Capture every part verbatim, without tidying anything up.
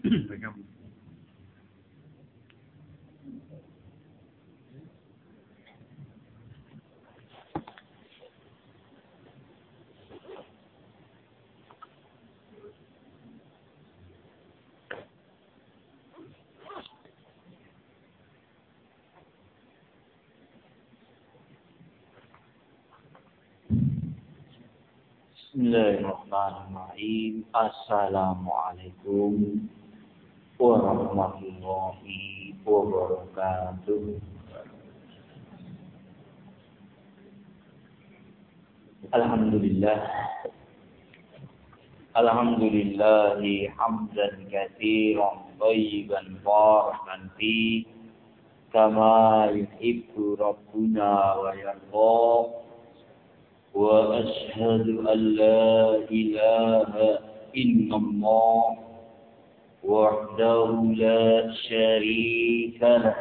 Bismillahirrahmanirrahim. Assalamualaikum warahmatullahi wabarakatuh. Alhamdulillah. Alhamdulillahi hamdan katsiran thayyiban barakan fi kama yuhibbu rabbuna wa yarda. وأشهد أن لا إله إلا الله وحده لا شريك له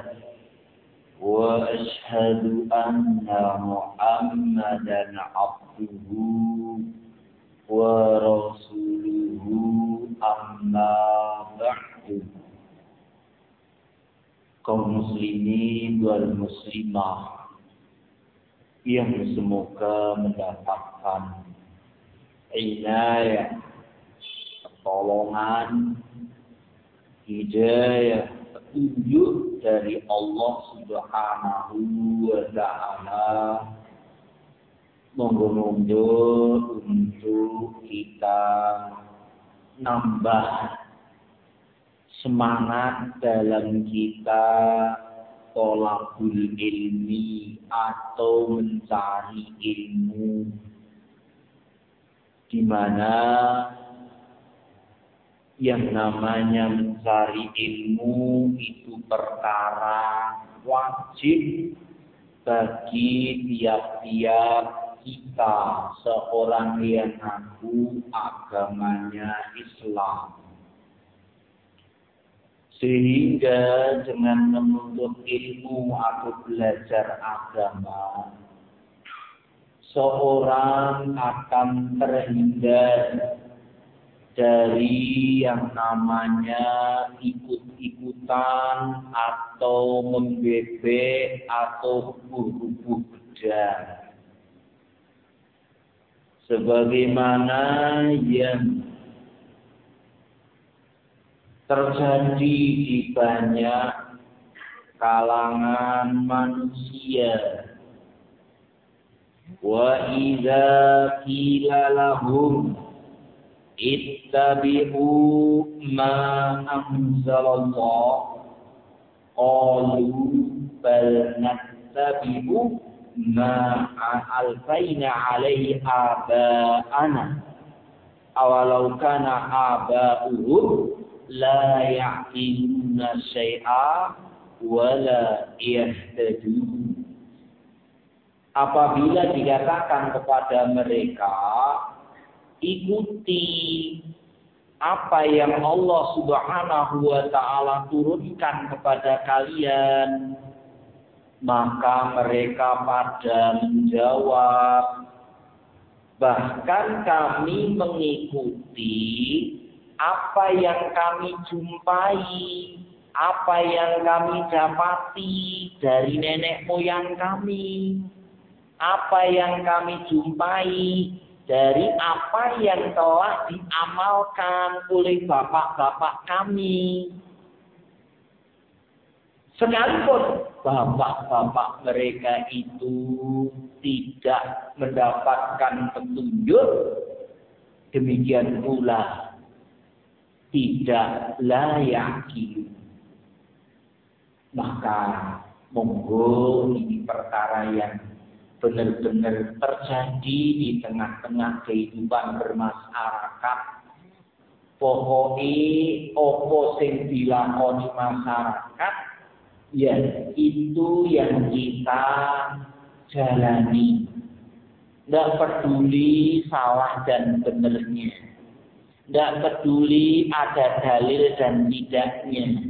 وأشهد أن محمدا عبده ورسوله أما بعد. Kaum muslimin wal muslimah yang semoga mendapatkan inayah, pertolongan, hidayah, petunjuk dari Allah Subhanahu wa Ta'ala, monggo-monggo untuk kita nambah semangat dalam kita tolabul ilmi atau mencari ilmu, di mana yang namanya mencari ilmu itu perkara wajib bagi tiap-tiap kita seorang yang mengaku agamanya Islam. Sehingga dengan menuntut ilmu atau belajar agama, seorang akan terhindar dari yang namanya ikut-ikutan atau membebek atau hubung-hubung beda. Sebagaimana yang terjadi di banyak kalangan manusia. Wa idza qila lahum ittabi'u ma anzalallah qalu bal nattabi'u ma alfaina 'alaihi aba'ana awalau kana aba'uhum la ya'qiluna syai'a wa la yahtadun. Apabila dikatakan kepada mereka, ikuti apa yang Allah Subhanahu wa Ta'ala turunkan kepada kalian, maka mereka pada menjawab, bahkan kami mengikuti apa yang kami jumpai, apa yang kami dapati dari nenek moyang kami, apa yang kami jumpai dari apa yang telah diamalkan oleh bapak-bapak kami. Sekalipun bapak-bapak mereka itu tidak mendapatkan petunjuk, demikian pula tidak layak. Maka monggo ini perkara yang benar-benar terjadi di tengah-tengah kehidupan bermasyarakat. Pokoknya opo sing dilakoni masyarakat, ya itu yang kita jalani. Tidak peduli salah dan benernya. Tidak peduli ada dalil dan tidaknya.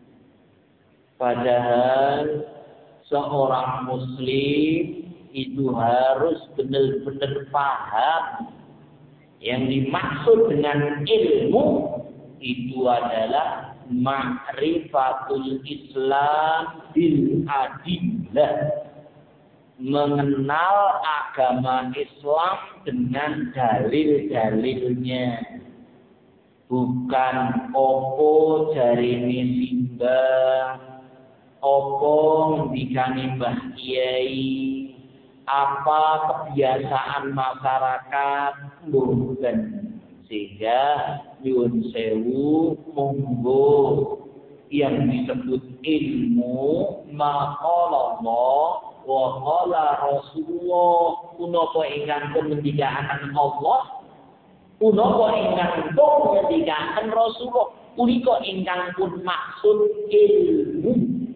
Padahal seorang muslim itu harus benar-benar paham yang dimaksud dengan ilmu itu adalah ma'rifatul Islam bil adillah. Mengenal agama Islam dengan dalil-dalilnya. Bukan opo jarine simbah, opo ngendikane Mbah Kiai, apa kebiasaan masyarakat, bukan. Sehingga nyuwun sewu monggo yang disebut ilmu maqala Allah wa qala Rasulullah punapa ingkang ngendikaken Allah punapa ingkang ngendikaken Rasulullah punika ingkang pun maksud ilmu.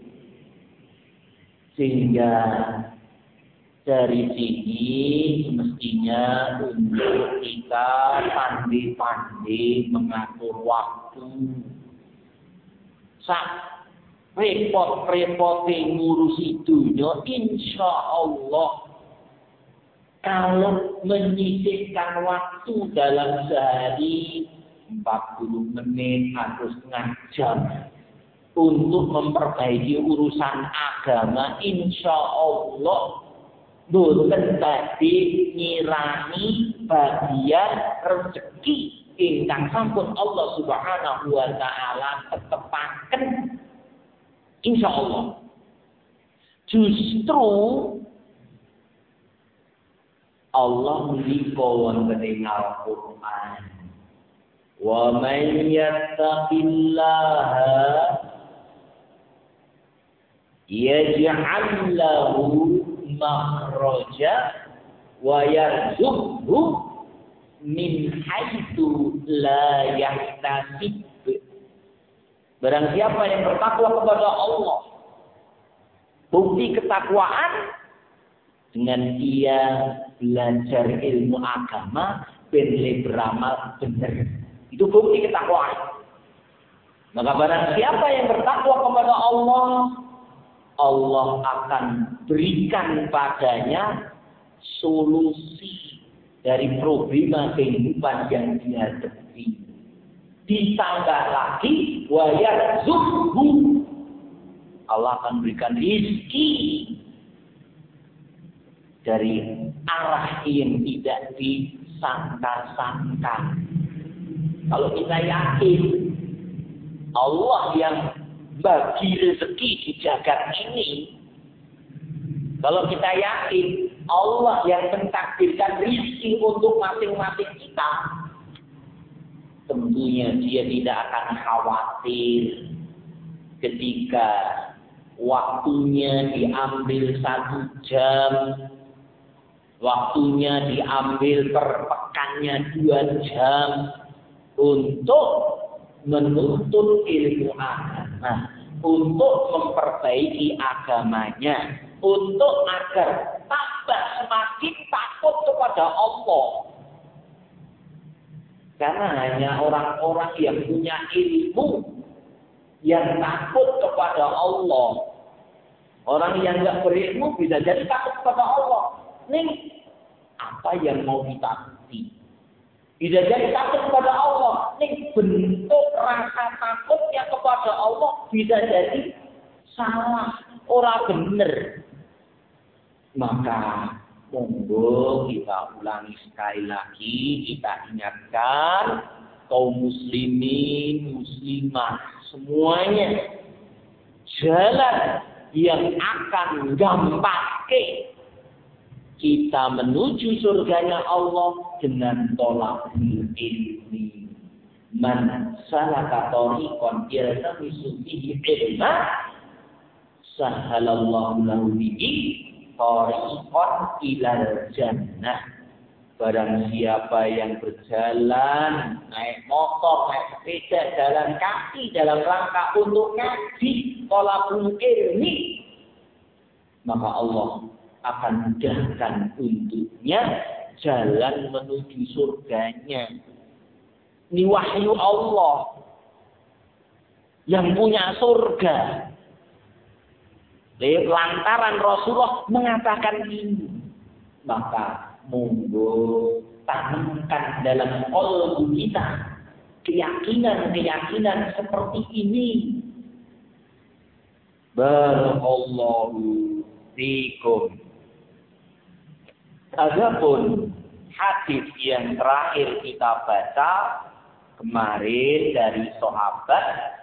Sehingga dari sini mestinya untuk kita pandai-pandai mengatur waktu. Sak repot-repot ngurusi dunia, insya Allah kalau menyisihkan waktu dalam sehari empat puluh menit atau setengah jam untuk memperbaiki urusan agama, insya Allah boten tadi ngirani bagian rezeki ingkang sampun Allah Subhanahu wa taala tetepaken. Insyaallah. Justru Allah mendika wonten ing Al-Qur'an. Wa man yattaqillaha yaj'al lahu makhraja wa yarzuqhu min haitsu la yahtasib. Barang siapa yang bertakwa kepada Allah, bukti ketakwaan dengan dia belajar ilmu agama, ben beramal benar. Itu bukti ketakwaan. Maka barang siapa yang bertakwa kepada Allah, Allah akan berikan padanya solusi dari problema kehidupan yang dihadapi. Ditambah lagi wa yarzuqhu, Allah akan berikan rezeki dari arah yang tidak disangka-sangka. Kalau kita yakin Allah yang bagi rezeki di jagat ini, kalau kita yakin Allah yang mentakdirkan rezeki untuk masing-masing kita, tentunya dia tidak akan khawatir ketika waktunya diambil satu jam, waktunya diambil per pekannya dua jam untuk menuntut ilmu agama, untuk memperbaiki agamanya, untuk agar tambah semakin takut kepada Allah. Karena hanya orang-orang yang punya ilmu yang takut kepada Allah. Orang yang tidak berilmu bisa jadi takut kepada Allah. Nih, apa yang mau ditakuti? Bisa jadi takut kepada Allah. Nih, bentuk rasa takutnya kepada Allah bisa jadi salah, orang benar. Maka monggo kita ulangi sekali lagi, kita ingatkan kaum muslimin, muslimah semuanya, jalan yang akan gampake kita menuju surganya Allah dengan tolakul ilmi. Man salaka tariqan yaltamisu fihi ilma sahalallahu lahu bihi tariqan ilal jannah. Barang siapa yang berjalan, naik motor, naik sepeda, jalan kaki dalam rangka untuk ngaji, tolakul ilmi, maka Allah akan mudahkan untuknya jalan menuju surganya. Ini wahyu Allah yang punya surga. Lantaran Rasulullah mengatakan ini, maka monggo tanamkan dalam qalbu kita keyakinan-keyakinan seperti ini. Barakallahu fikum. Adapun hadis yang terakhir kita baca kemarin dari sahabat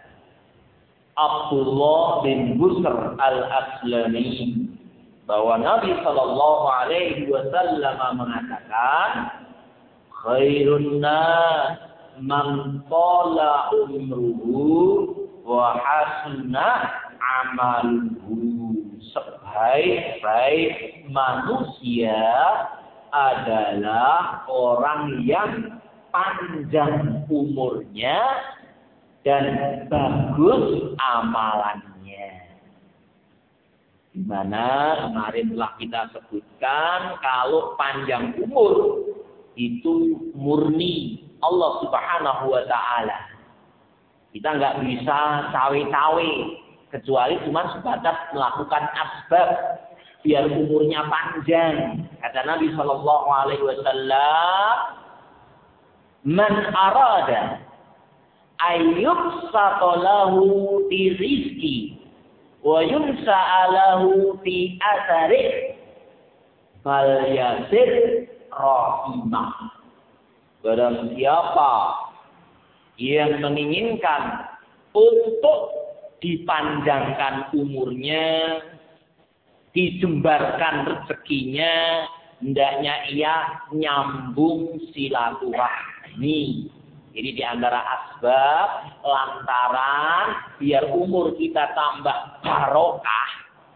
Abdullah bin Busr al-Aslami bahwa Nabi Shallallahu Alaihi Wasallam mengatakan, khairun nas man qala umruhu wa hasuna amaluhu. Sebaik-baik manusia adalah orang yang panjang umurnya dan bagus amalannya. Di mana kemarin telah kita sebutkan kalau panjang umur itu murni Allah Subhanahu wa Ta'ala. Kita nggak bisa cawe-cawe kecuali cuma sebatas melakukan asbab biar umurnya panjang. Kata Nabi Shallallahu Alaihi Wasallam, man arada ayyub satolahu fi rizki wa yunsa'alahu fi asarih fal yasir rahimah. Barang siapa yang menginginkan untuk dipanjangkan umurnya, dijembarkan rezekinya, hendaknya ia nyambung silaturahmi. Jadi di antara asbab lantaran biar umur kita tambah barokah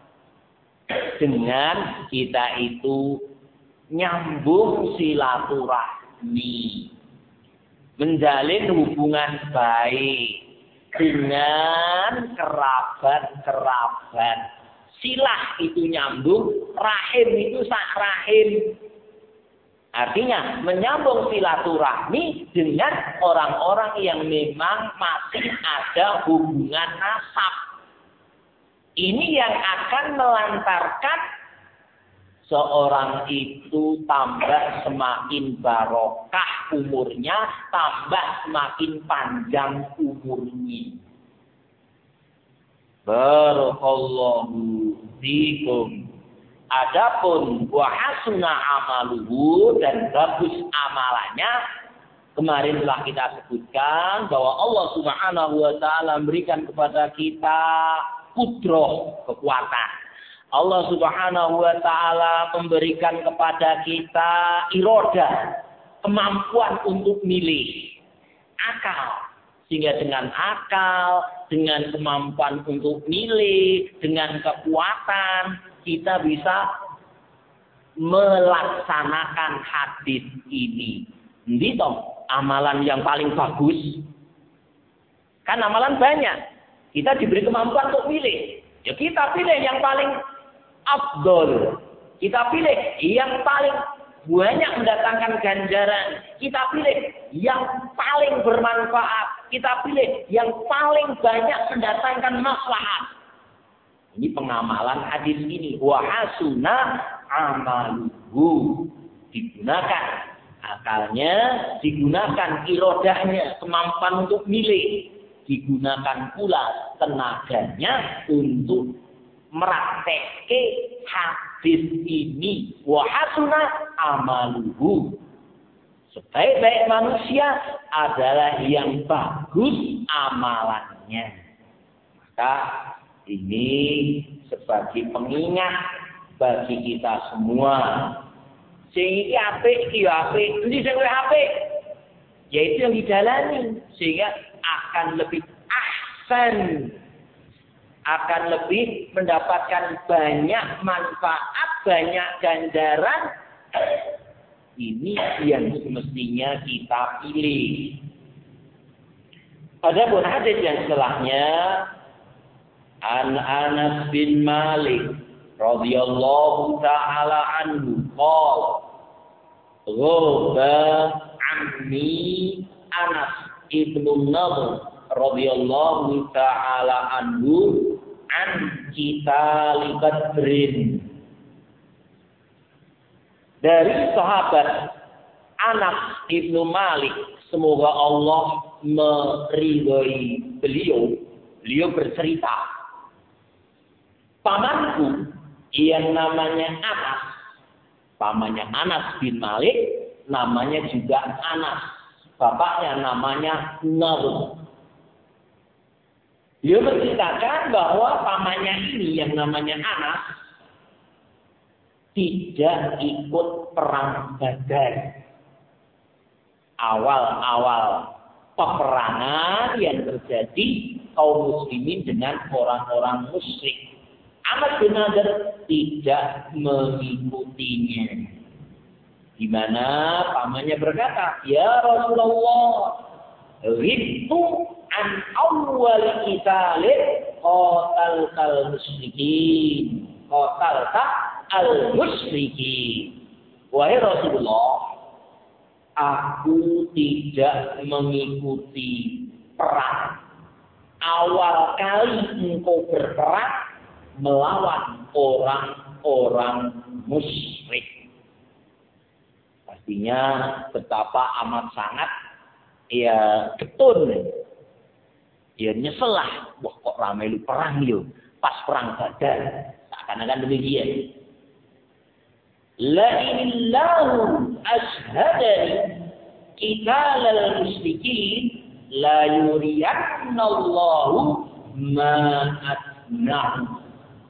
dengan kita itu nyambung silaturahmi, menjalin hubungan baik dengan kerabat-kerabat. Silah itu nyambung, rahim itu sak rahim. Artinya menyambung silaturahmi dengan orang-orang yang memang masih ada hubungan nasab. Ini yang akan melantarkan seorang itu tambah semakin barokah umurnya, tambah semakin panjang umurnya. Barakallahu fikum. Adapun wa hasuna amaluhu, dan bagus amalannya, kemarin telah kita sebutkan bahwa Allah Subhanahu wa Ta'ala memberikan kepada kita qudrah, kekuatan. Allah Subhanahu wa Ta'ala memberikan kepada kita iroda, kemampuan untuk milih, akal. Sehingga dengan akal, dengan kemampuan untuk milih, dengan kekuatan, kita bisa melaksanakan hadis ini. Ini toh amalan yang paling bagus. Kan amalan banyak. Kita diberi kemampuan untuk milih. Ya kita pilih yang paling afdol. Kita pilih yang paling banyak mendatangkan ganjaran. Kita pilih yang paling bermanfaat. Kita pilih yang paling banyak mendatangkan maslahat. Ini pengamalan hadis ini. Wa hasuna amaluhu. Digunakan akalnya, digunakan irodahnya, kemampuan untuk milih. Digunakan pula tenaganya untuk meraktekke hadis ini. Wa hasuna amaluhu. Sebaik-baik manusia adalah yang bagus amalannya. Maka ini sebagai pengingat bagi kita semua. Sing iki apik iki apik, endi sing luwih apik? Yaitu yang dijalani, sehingga akan lebih ahsan, akan lebih mendapatkan banyak manfaat, banyak ganjaran. Ini yang semestinya kita pilih. Adapun hadis yang setelahnya, An Anas bin Malik radhiyallahu taala anhu qala ghaba ammi Anas ibnu Nadhr radhiyallahu taala anhu an qital Badrin. Dari sahabat Anas ibnu Malik, semoga Allah meridhoi beliau, beliau bercerita, pamanku yang namanya Anas, pamannya Anas bin Malik, namanya juga Anas, bapaknya namanya Nadhr. Dia menceritakan bahwa pamannya ini yang namanya Anas tidak ikut perang Badar. Awal-awal peperangan yang terjadi kaum muslimin dengan orang-orang musyrik. Anas bin Nadhr tidak mengikutinya. Di mana pamannya berkata, "Ya Rasulullah, ghibtu an awwal qitalin qataltal musyrikin, qatalta al musyrikin." Wahai Rasulullah, aku tidak mengikuti perang awal kali engkau berperang melawan orang-orang musyrik. Pastinya betapa amat sangat ya ketun. Ya nyesel lah. Wah kok ramai lu perang lu. Pas perang Badar. Seakan-akan demikian. La inillahu ashhadani qitalal musyrikin la yuriyannallahu ma atna'u.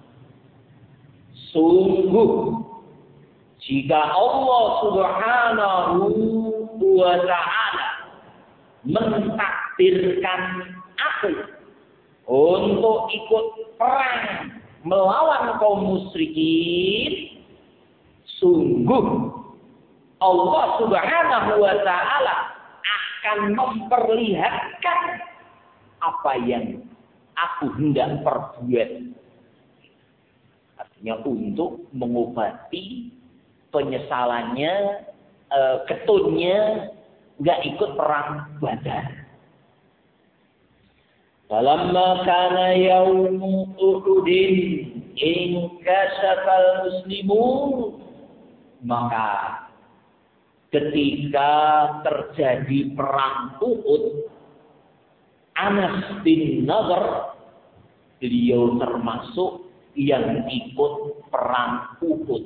Sungguh jika Allah Subhanahu wa ta'ala mentakdirkan aku untuk ikut perang melawan kaum musyrikin, sungguh Allah Subhanahu wa ta'ala akan memperlihatkan apa yang aku hendak perbuat. Artinya untuk mengobati penyesalannya, e, ketunnya nggak ikut perang Badar. Falamma kana yaumu Uhudin inkashafal muslimun, maka ketika terjadi perang Uhud, Anas bin Nadhr beliau termasuk yang ikut perang Uhud.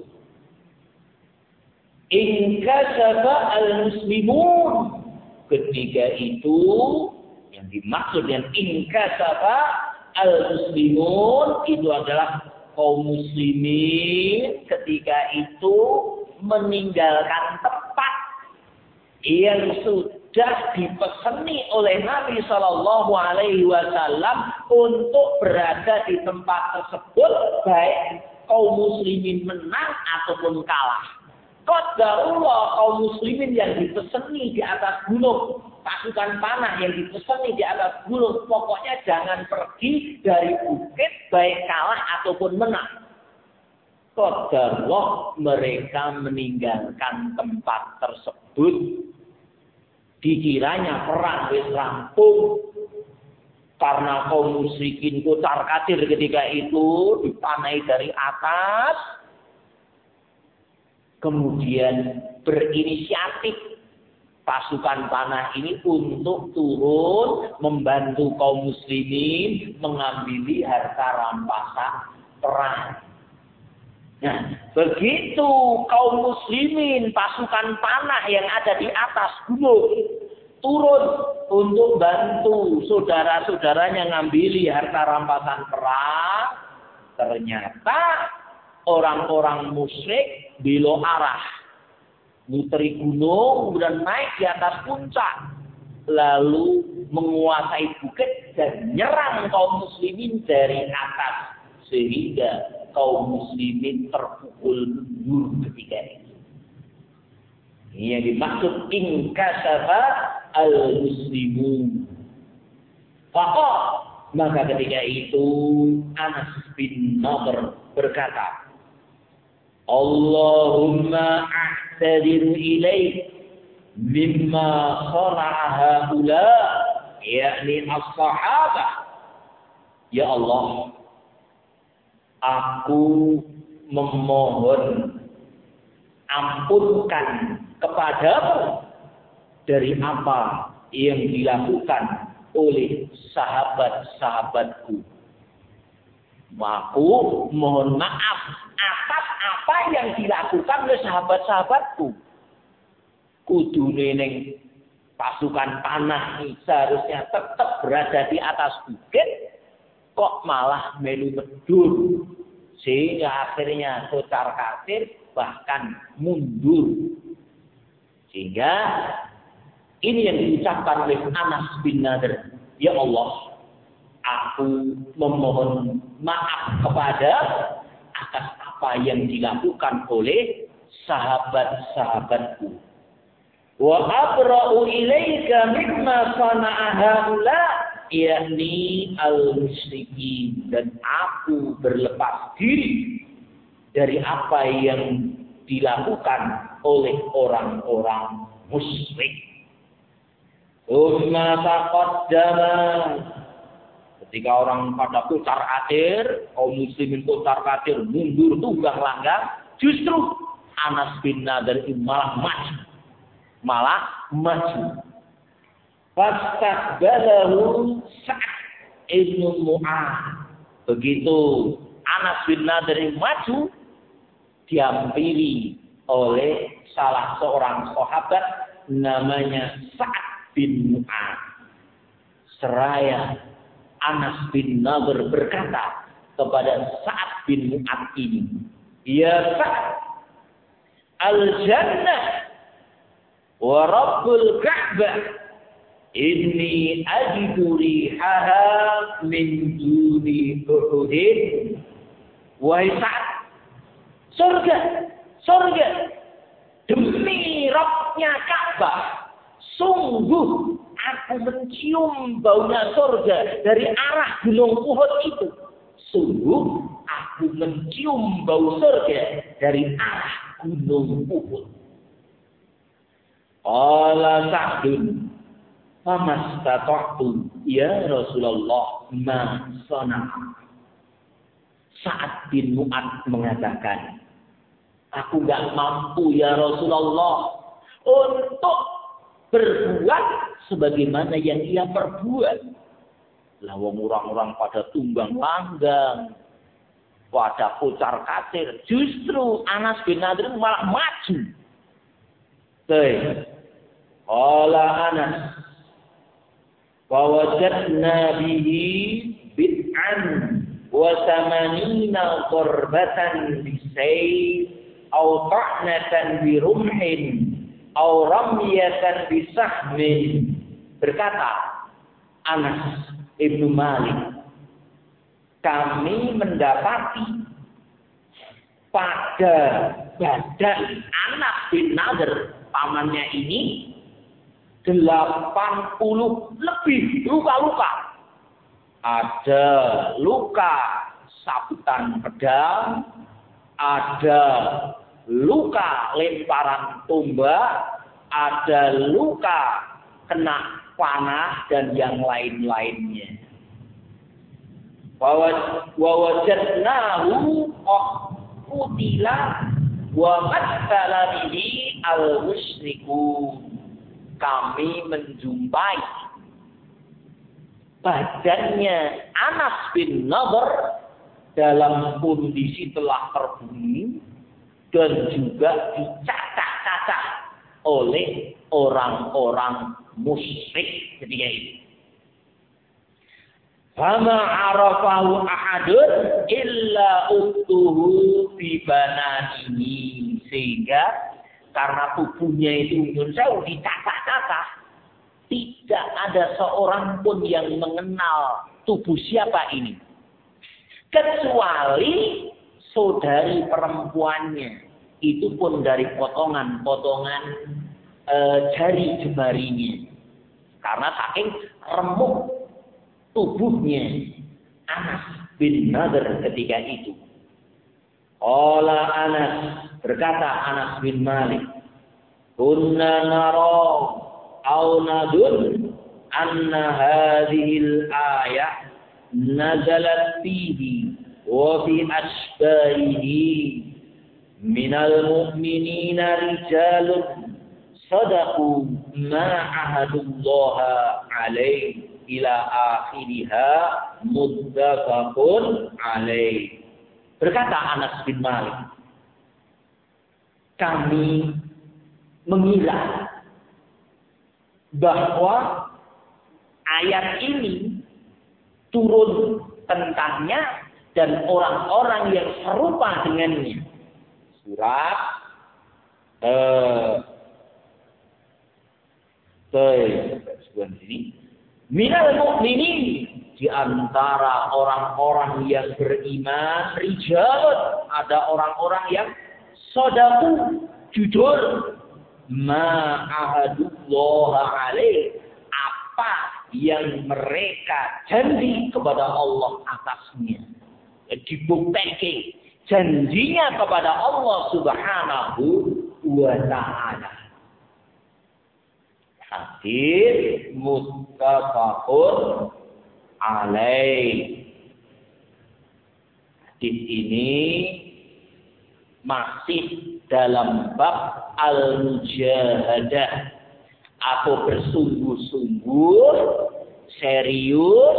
Inkashafa al-muslimun, ketika itu yang dimaksud dengan inkashafa al-muslimun itu adalah kaum muslimin ketika itu meninggalkan tempat yang sudah dipeseni oleh Nabi Shallallahu Alaihi Wasallam untuk berada di tempat tersebut, baik kaum muslimin menang ataupun kalah. Qadarullah kaum muslimin yang dipeseni di atas gunung, pasukan panah yang dipeseni di atas gunung, pokoknya jangan pergi dari bukit baik kalah ataupun menang. Qadarullah mereka meninggalkan tempat tersebut. Dikiranya perang wis rampung karena kaum musyrikin kocar kacir ketika itu dipanai dari atas. Kemudian berinisiatif pasukan panah ini untuk turun membantu kaum muslimin mengambil harta rampasan perang. Nah, begitu kaum muslimin pasukan panah yang ada di atas gunung turun untuk bantu saudara-saudaranya ngambil harta rampasan perang, ternyata orang-orang musyrik belok arah, muteri gunung, kemudian naik di atas puncak, lalu menguasai bukit dan nyerang kaum muslimin dari atas, sehingga kaum muslimin terpukul mundur ketika itu. Ini yang dimaksud inkashafa al-muslimun. Faqal, maka ketika itu Anas bin Nadhr berkata, Allahumma a'tadir ilaik mimma khara'a haula, yakni as-sahabah. Ya Allah, aku memohon ampunkan kepadamu dari apa yang dilakukan oleh sahabat-sahabatku. Aku mohon maaf atas apa yang dilakukan oleh sahabat-sahabatku. Kudune ning pasukan panah ini seharusnya tetap berada di atas bukit, kok malah melu medur, sehingga akhirnya kocar kacir bahkan mundur. Sehingga ini yang diucapkan oleh Anas bin Nadir, ya Allah, aku memohon maaf kepada atas apa yang dilakukan oleh sahabat-sahabatku. Wa abra'u ilaika mimma sana'a haula, yakni al-musyrikin, dan aku berlepas diri dari apa yang dilakukan oleh orang-orang musyrik. Umma taqaddama, ketika orang pada kocar kacir, kaum muslimin kocar kacir, mundur tunggang langgang, justru Anas bin Nadir malah maju, malah maju. Fastaqbalahu Sa'ad ibn Mu'adz. Begitu Anas bin Nadir maju, diampiri oleh salah seorang sahabat namanya Sa'ad bin Mu'adz. Seraya Anas bin Nadir berkata kepada Sa'ad bin Mu'adz ini, ya Sa'ad, al-jannah wa rabbul ka'bah, inni ajidu rihaha min duni Uhudin. Wahai Sa'ad, surga, surga, demi Rabbnya Ka'bah, sungguh aku mencium baunya surga dari arah gunung Uhud itu. Sungguh aku mencium bau surga dari arah gunung Uhud. Qala Sa'dun, famastata'tu ya Rasulullah ma sana'a. Sa'ad bin Mu'adz mengatakan, aku gak mampu ya Rasulullah untuk berbuat sebagaimana yang ia perbuat. Lah wong orang-orang pada tunggang langgang, pada kocar kacir, justru Anas bin Nadir malah maju. Baik. Qala Anas, wa wajadna bihi bid'an wa samanina qurbatan bisayf aw ta'natan bi rumhin aw ramyatan bi sahmin. Berkata Anas Ibnu Malik, kami mendapati pada badan Anas bin Nadir, pamannya ini, delapan puluh lebih luka-luka. Ada luka sabutan pedang, ada luka lemparan tombak, ada luka kena panah, dan yang lain-lainnya. Wa wajadnahu qutila wa qattala bihi al-musyrikun. Kami menjumpai badannya Anas bin Nadir dalam kondisi telah terbunuh dan juga dicacah-cacah oleh orang-orang musyrik ketika itu. Fama arafahu ahadun illa utuhu fi bananihi, sehingga karena tubuhnya itu jauh dicacah-cacah, tidak ada seorang pun yang mengenal tubuh siapa ini, kecuali saudari perempuannya. Itu pun dari potongan-potongan e, jari jemarinya, karena saking remuk tubuhnya Anas bin Nadir ketika itu. Qala Anas, berkata Anas bin Malik, kunna nara aw nadun anna hadhil ayah nazalat fihi wa fi asbahihi minal mu'minina rijalun sadaqu ma ahadullaha alaih ila akhiriha muttafaqun alaih. Berkata Anas bin Malik, kami mengira bahwa ayat ini turun tentangnya dan orang-orang yang serupa dengannya. Surat eh sebuah sini minal mu'minin, di antara orang-orang yang beriman, rijalun, ada orang-orang yang shadaku, jujur, ma ahadullaha alaih, apa yang mereka janji kepada Allah atasnya. Dibuktikan janjinya kepada Allah Subhanahu wa ta'ala. Hadis muttafaqun alaih. Hadis ini masih dalam bab al-mujahadah. Aku bersungguh-sungguh serius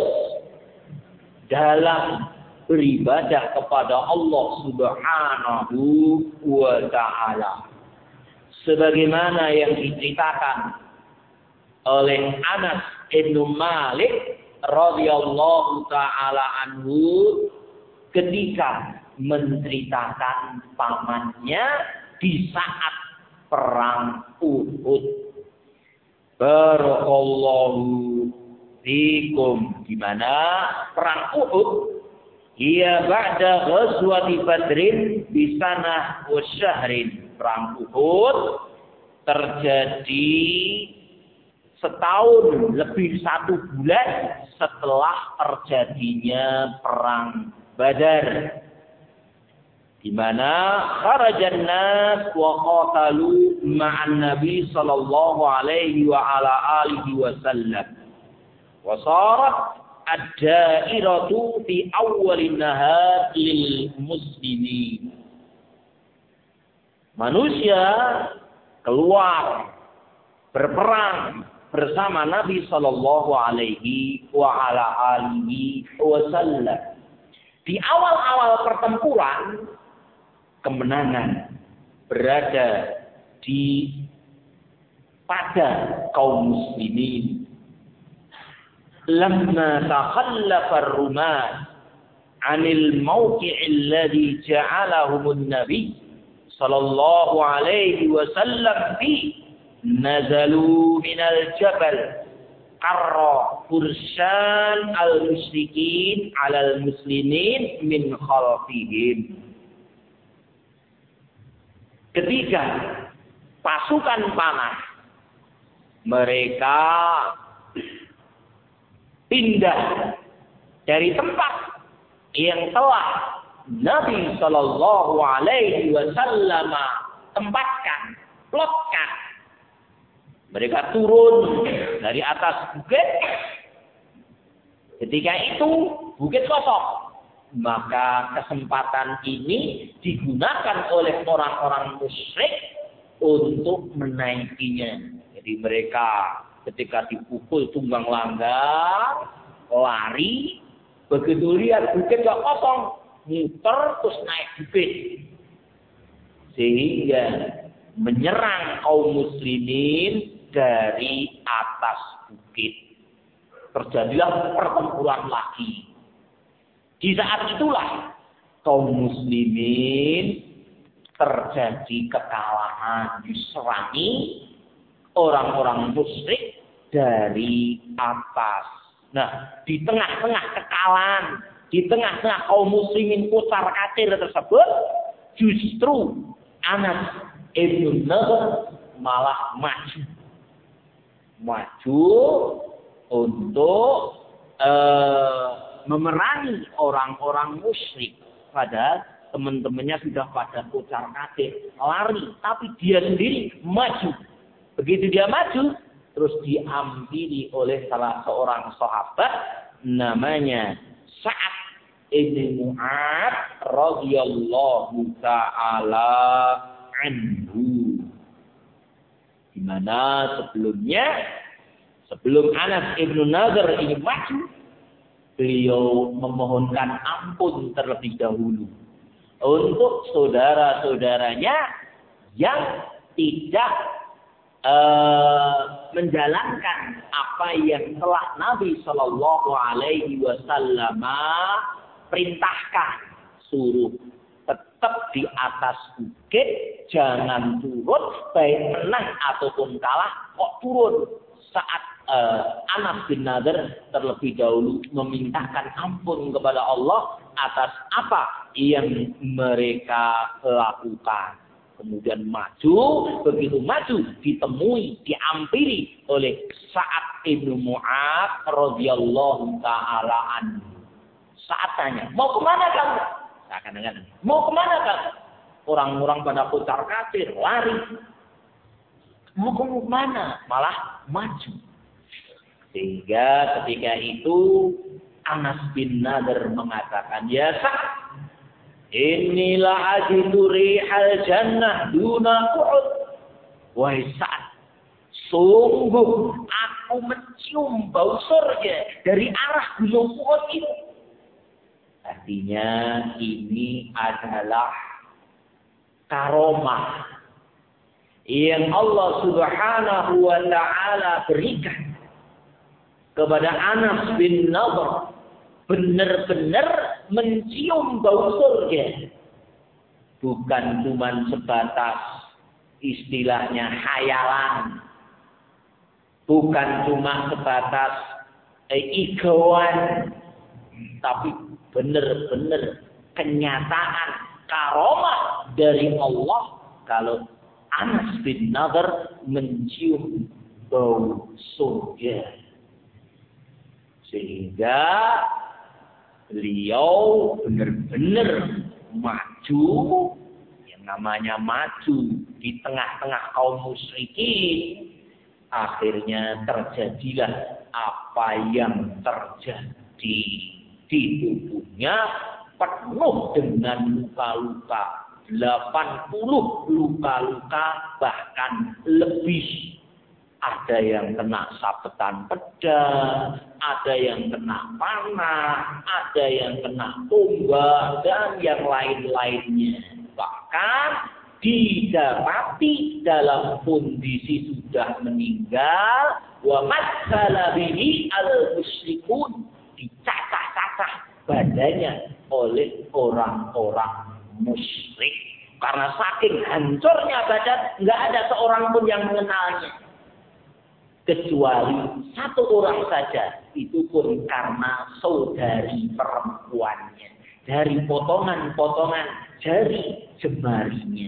dalam beribadah kepada Allah Subhanahu wa ta'ala. Sebagaimana yang diceritakan oleh Anas bin Malik radhiyallahu ta'ala anhu ketika menceritakan pamannya di saat perang Uhud. Barakallahu fikum. Di mana perang Uhud? Ia ba'da ghazwati Badrin bi sanah wa syahrin. Perang Uhud terjadi setahun lebih satu bulan setelah terjadinya perang Badar, di mana kharajan nas wa qatalu ma'an nabi sallallahu alaihi wa ala alihi wasallam wa sarat ad-da'iratu fi awwalin nahar lil muslimin. Manusia keluar berperang bersama Nabi sallallahu alaihi wa ala alihi wasallam. Di awal-awal pertempuran, kemenangan berada di pada kaum muslimin. Lamma takhallafa ar-rumat 'anil mawqi'i alladhi ja'alahu an-nabi sallallahu alaihi wasallam fi nazalu minal jabal qarra fursan al-musyrikin alal muslimin min khalfihim. Ketika pasukan panah mereka pindah dari tempat yang telah Nabi sallallahu alaihi wasallam tempatkan, plotkan. Mereka turun dari atas bukit. Ketika itu bukit kosong. Maka kesempatan ini digunakan oleh orang-orang musyrik untuk menaikinya. Jadi mereka ketika dipukul tunggang langgang, lari. Begitu lihat bukit gak kosong, muter terus naik bukit. Sehingga menyerang kaum muslimin dari atas bukit. Terjadilah pertempuran lagi. Di saat itulah kaum muslimin terjadi kekalahan, diserangi orang-orang musyrik dari atas. Nah, di tengah-tengah kekalahan, di tengah-tengah kaum muslimin kucar kacir tersebut, justru Anas ibn Nadhr malah maju. Maju untuk uh, memerangi orang-orang musyrik. Padahal teman-temannya sudah pada kucar kacir, lari, tapi dia sendiri maju. Begitu dia maju, terus diampiri oleh salah seorang sahabat namanya Sa'ad ibn Mu'adz radhiyallahu ta'ala anhu. Di Dimana sebelumnya, sebelum Anas ibnu Nadhr ini maju, beliau memohonkan ampun terlebih dahulu untuk saudara-saudaranya yang tidak uh, menjalankan apa yang telah Nabi Shallallahu Alaihi Wasallam perintahkan, suruh tetap di atas bukit, jangan turun, baik menang ataupun kalah, kok turun. Saat uh, Anas bin Nadhr terlebih dahulu memintakan ampun kepada Allah atas apa yang mereka lakukan. Kemudian maju, begitu maju ditemui, diampiri oleh Sa'ad ibnu Mu'adz radhiyallahu ta'ala anhu. Sa'ad tanya, mau kemana kamu? Seakan-akan, mau kemana kamu? Orang-orang pada putar kafir, lari. Mau kemana? Malah maju. Sehingga ketika itu Anas bin Nadhr mengatakan, ya Sa'ad, inilah ajidu rihal jannah duna Uhud. Wahai Sa'ad, sungguh aku mencium bau surga dari arah gunung Uhud itu. Artinya ini adalah karomah yang Allah Subhanahu wa taala berikan kepada Anas bin Nadhr, benar-benar mencium bau surga. Bukan cuma sebatas istilahnya khayalan, bukan cuma sebatas eh, igauan, tapi benar-benar kenyataan karomah dari Allah kalau Anas bin Nadhr mencium bau surga. Sehingga beliau benar-benar maju, yang namanya maju di tengah-tengah kaum musyrikin. Akhirnya terjadilah apa yang terjadi di tubuhnya, penuh dengan luka-luka. delapan puluh luka-luka bahkan lebih. Ada yang kena sabetan pedang, ada yang kena panah, ada yang kena tombak, dan yang lain-lainnya. Bahkan didapati dalam kondisi sudah meninggal, wa matsala bihi al-musyrikun, dicacah-cacah badannya oleh orang-orang musyrik. Karena saking hancurnya badan, nggak ada seorang pun yang mengenalnya. Kecuali satu orang saja, itu pun karena saudari perempuannya. Dari potongan-potongan jari jemarinya.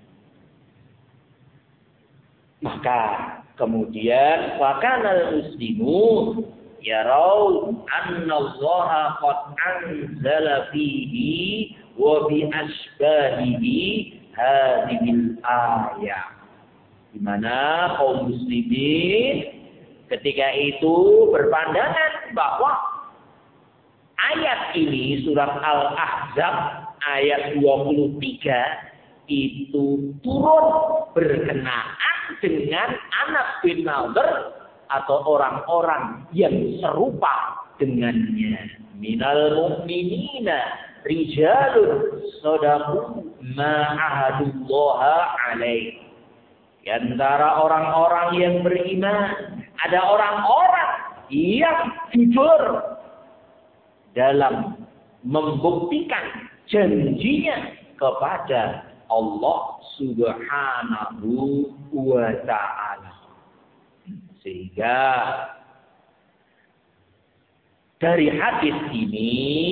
Maka kemudian wakanal muslimun yarau annallaha qad anzala fihi wa bi asbahihi hadhil ayat. Di mana kaum muslimin ketika itu berpandangan bahwa ayat ini surat Al-Ahzab ayat dua puluh tiga itu turun berkenaan dengan Anas bin Nadhr atau orang-orang yang serupa dengannya. Minal mu'minina rijalun sadaqu ma ahadullaha alaihi. Di antara orang-orang yang beriman, ada orang-orang yang jujur dalam membuktikan janjinya kepada Allah Subhanahu wa ta'ala. Sehingga dari hadis ini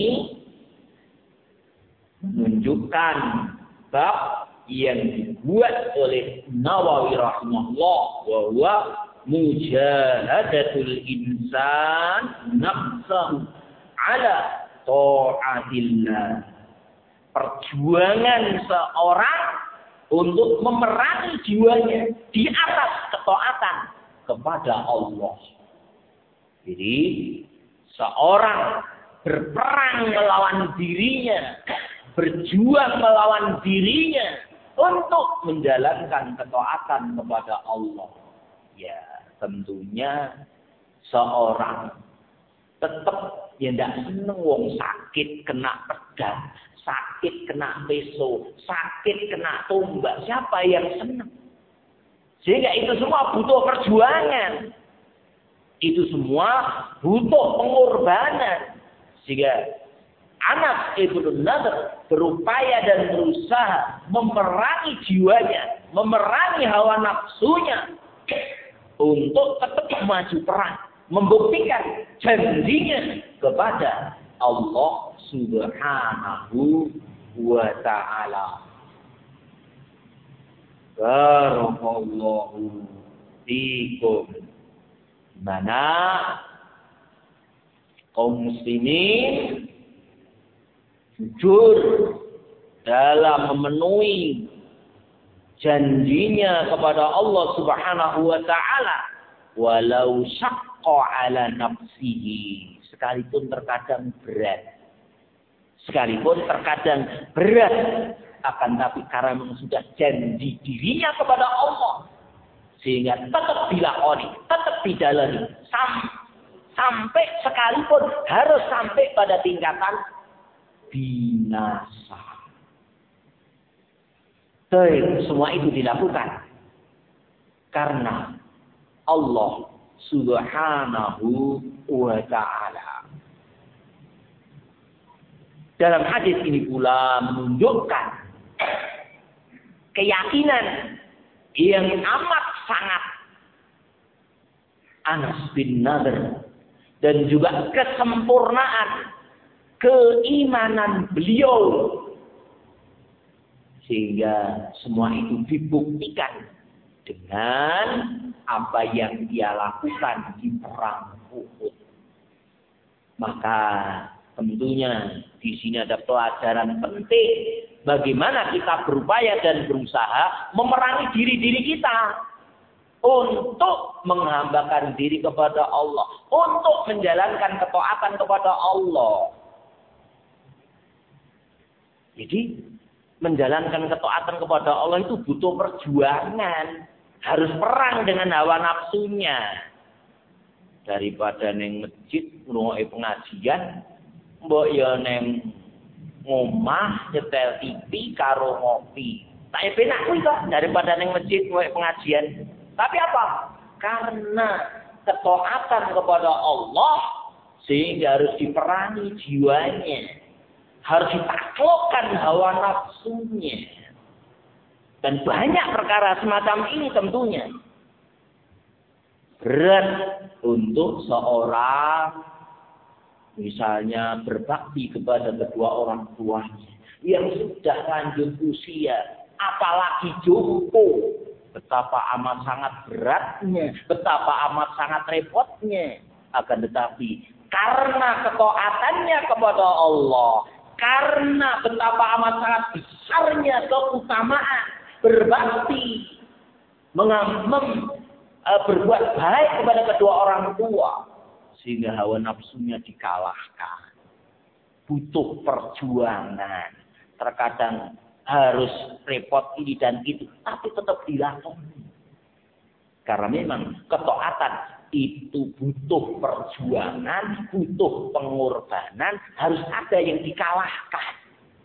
menunjukkan bab yang dibuat oleh Nawawi rahimahullah bahwa mujahadatul insan nafsahu ala ta'atillah, perjuangan seorang untuk memerangi jiwanya di atas ketaatan kepada Allah. Jadi seorang berperang melawan dirinya, berjuang melawan dirinya untuk menjalankan ketaatan kepada Allah. Ya, tentunya seorang tetap ya tidak seneng wong sakit kena pedang, sakit kena pisau, sakit kena tombak. Siapa yang seneng? Sehingga itu semua butuh perjuangan. Itu semua butuh pengorbanan. Sehingga Anas ibn Nadhr berupaya dan berusaha memerangi jiwanya, memerangi hawa nafsunya untuk tetap maju perang, membuktikan janjinya kepada Allah Subhanahu wa Ta'ala. Barakallahu fikum. Mana kaum muslimin jujur dalam memenuhi janjinya kepada Allah Subhanahu wa Ta'ala, walau syaqqa ala nafsihi, sekalipun terkadang berat, sekalipun terkadang berat, akan tapi karena memang sudah janji dirinya kepada Allah, sehingga tetap dilakoni, tetap dijalani, sam sampai sekalipun harus sampai pada tingkatan binasa. Tapi semua itu dilakukan karena Allah Subhanahu wa Ta'ala. Dalam hadis ini pula menunjukkan keyakinan yang amat sangat Anas bin Nadhr dan juga kesempurnaan keimanan beliau, sehingga semua itu dibuktikan dengan apa yang dia lakukan di perang Uhud. Maka tentunya di sini ada pelajaran penting bagaimana kita berupaya dan berusaha memerangi diri-diri kita untuk menghambakan diri kepada Allah, untuk menjalankan ketaatan kepada Allah. Jadi menjalankan ketaatan kepada Allah itu butuh perjuangan, harus perang dengan hawa nafsunya. Daripada neng masjid ngrungokke pengajian, mbok ya neng ngomah nyetel T V karo ngopi. Tak enak kuwi kok daripada neng masjid ngrungokke pengajian. Tapi apa? Karena ketaatan kepada Allah sehingga harus diperangi jiwanya. Harus ditaklukkan hawa nafsunya. Dan banyak perkara semacam ini tentunya. Berat untuk seorang misalnya berbakti kepada kedua orang tuanya yang sudah lanjut usia, apalagi jompo. Betapa amat sangat beratnya, betapa amat sangat repotnya. Akan tetapi karena ketaatannya kepada Allah, karena betapa amat sangat besarnya keutamaan berbakti, mengam, berbuat baik kepada kedua orang tua, sehingga hawa nafsunya dikalahkan. Butuh perjuangan. Terkadang harus repot ini dan itu, tapi tetap dilakukan. Karena memang ketaatan itu butuh perjuangan, butuh pengorbanan, harus ada yang dikalahkan.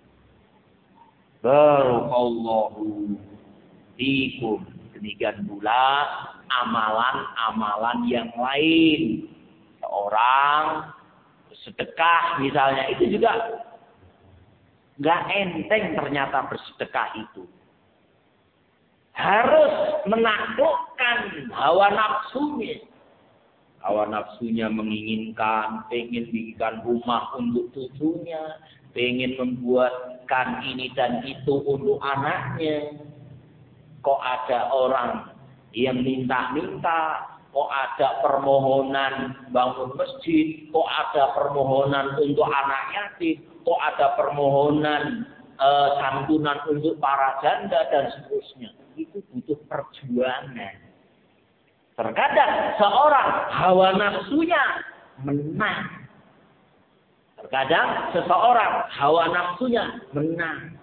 Barakallahu fikum. Demikian pula amalan-amalan yang lain. Seorang sedekah misalnya, itu juga nggak enteng ternyata bersedekah itu. Harus menaklukkan hawa nafsunya. Hawa nafsunya menginginkan, pengen bikin rumah untuk cucunya, pengen membuatkan ini dan itu untuk anaknya. Kok ada orang yang minta-minta, kok ada permohonan bangun masjid, kok ada permohonan untuk anak yatim, kok ada permohonan e, santunan untuk para janda dan seterusnya. Itu butuh perjuangan. Terkadang seorang hawa nafsunya menang. Terkadang seseorang hawa nafsunya menang.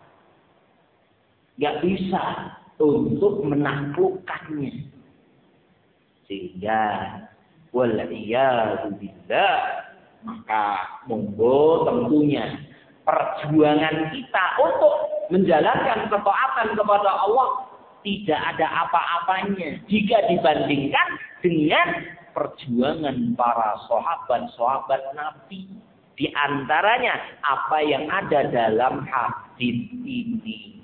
Gak bisa untuk menaklukkannya. Sehingga wal'iyadu billah, maka monggo tentunya perjuangan kita untuk menjalankan ketaatan kepada Allah tidak ada apa-apanya jika dibandingkan dengan perjuangan para sahabat-sahabat Nabi. Di antaranya apa yang ada dalam hadis ini.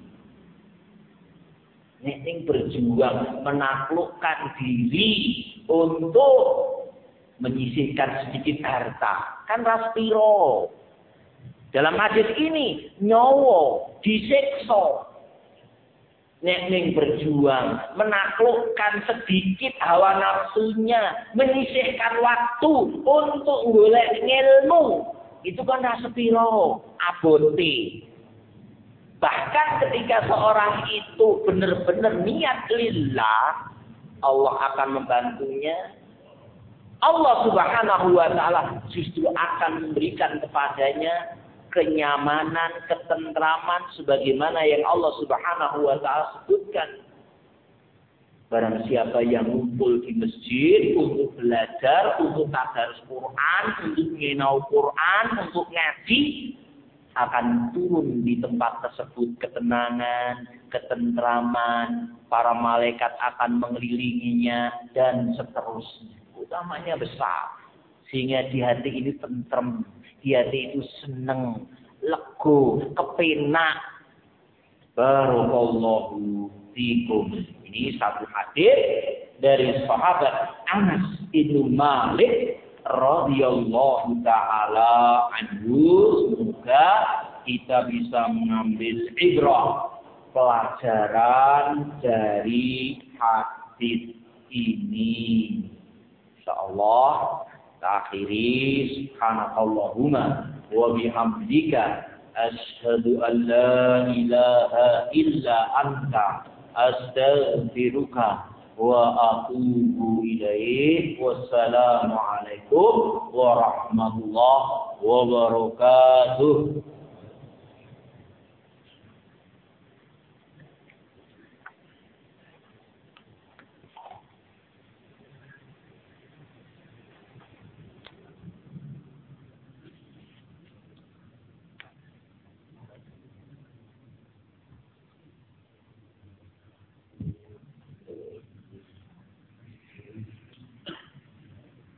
Nek berjuang menaklukkan diri untuk menyisihkan sedikit harta. Kan raspiro. Dalam hadis ini nyawa disiksa. Nek berjuang menaklukkan sedikit hawa nafsunya, menyisihkan waktu untuk golek ilmu. Itu kan raspiro, abote. Bahkan ketika seorang itu benar-benar niat lillah, Allah akan membantunya. Allah Subhanahu wa taala justru akan memberikan kepadanya kenyamanan, ketentraman sebagaimana yang Allah Subhanahu wa taala sebutkan. Barang siapa yang kumpul di masjid untuk belajar, untuk tadarus Quran, untuk ngenau Quran, untuk ngaji, akan turun di tempat tersebut ketenangan, ketentraman, para malaikat akan mengelilinginya dan seterusnya. Utamanya besar. Sehingga di hati ini tentrem, di hati itu senang, lego, kepenak. Barakallahu fikum. Ini satu hadis dari sahabat Anas bin Malik radhiyallahu taala anhu. Semoga kita bisa mengambil ibrah, pelajaran dari hadis ini. Insyaallah kita akhiri subhanakallahumma wa bihamdika asyhadu an la ilaha illa anta astaghfiruka wa atubu ilaik. Wassalamu alaikum warahmatullahi wabarakatuh.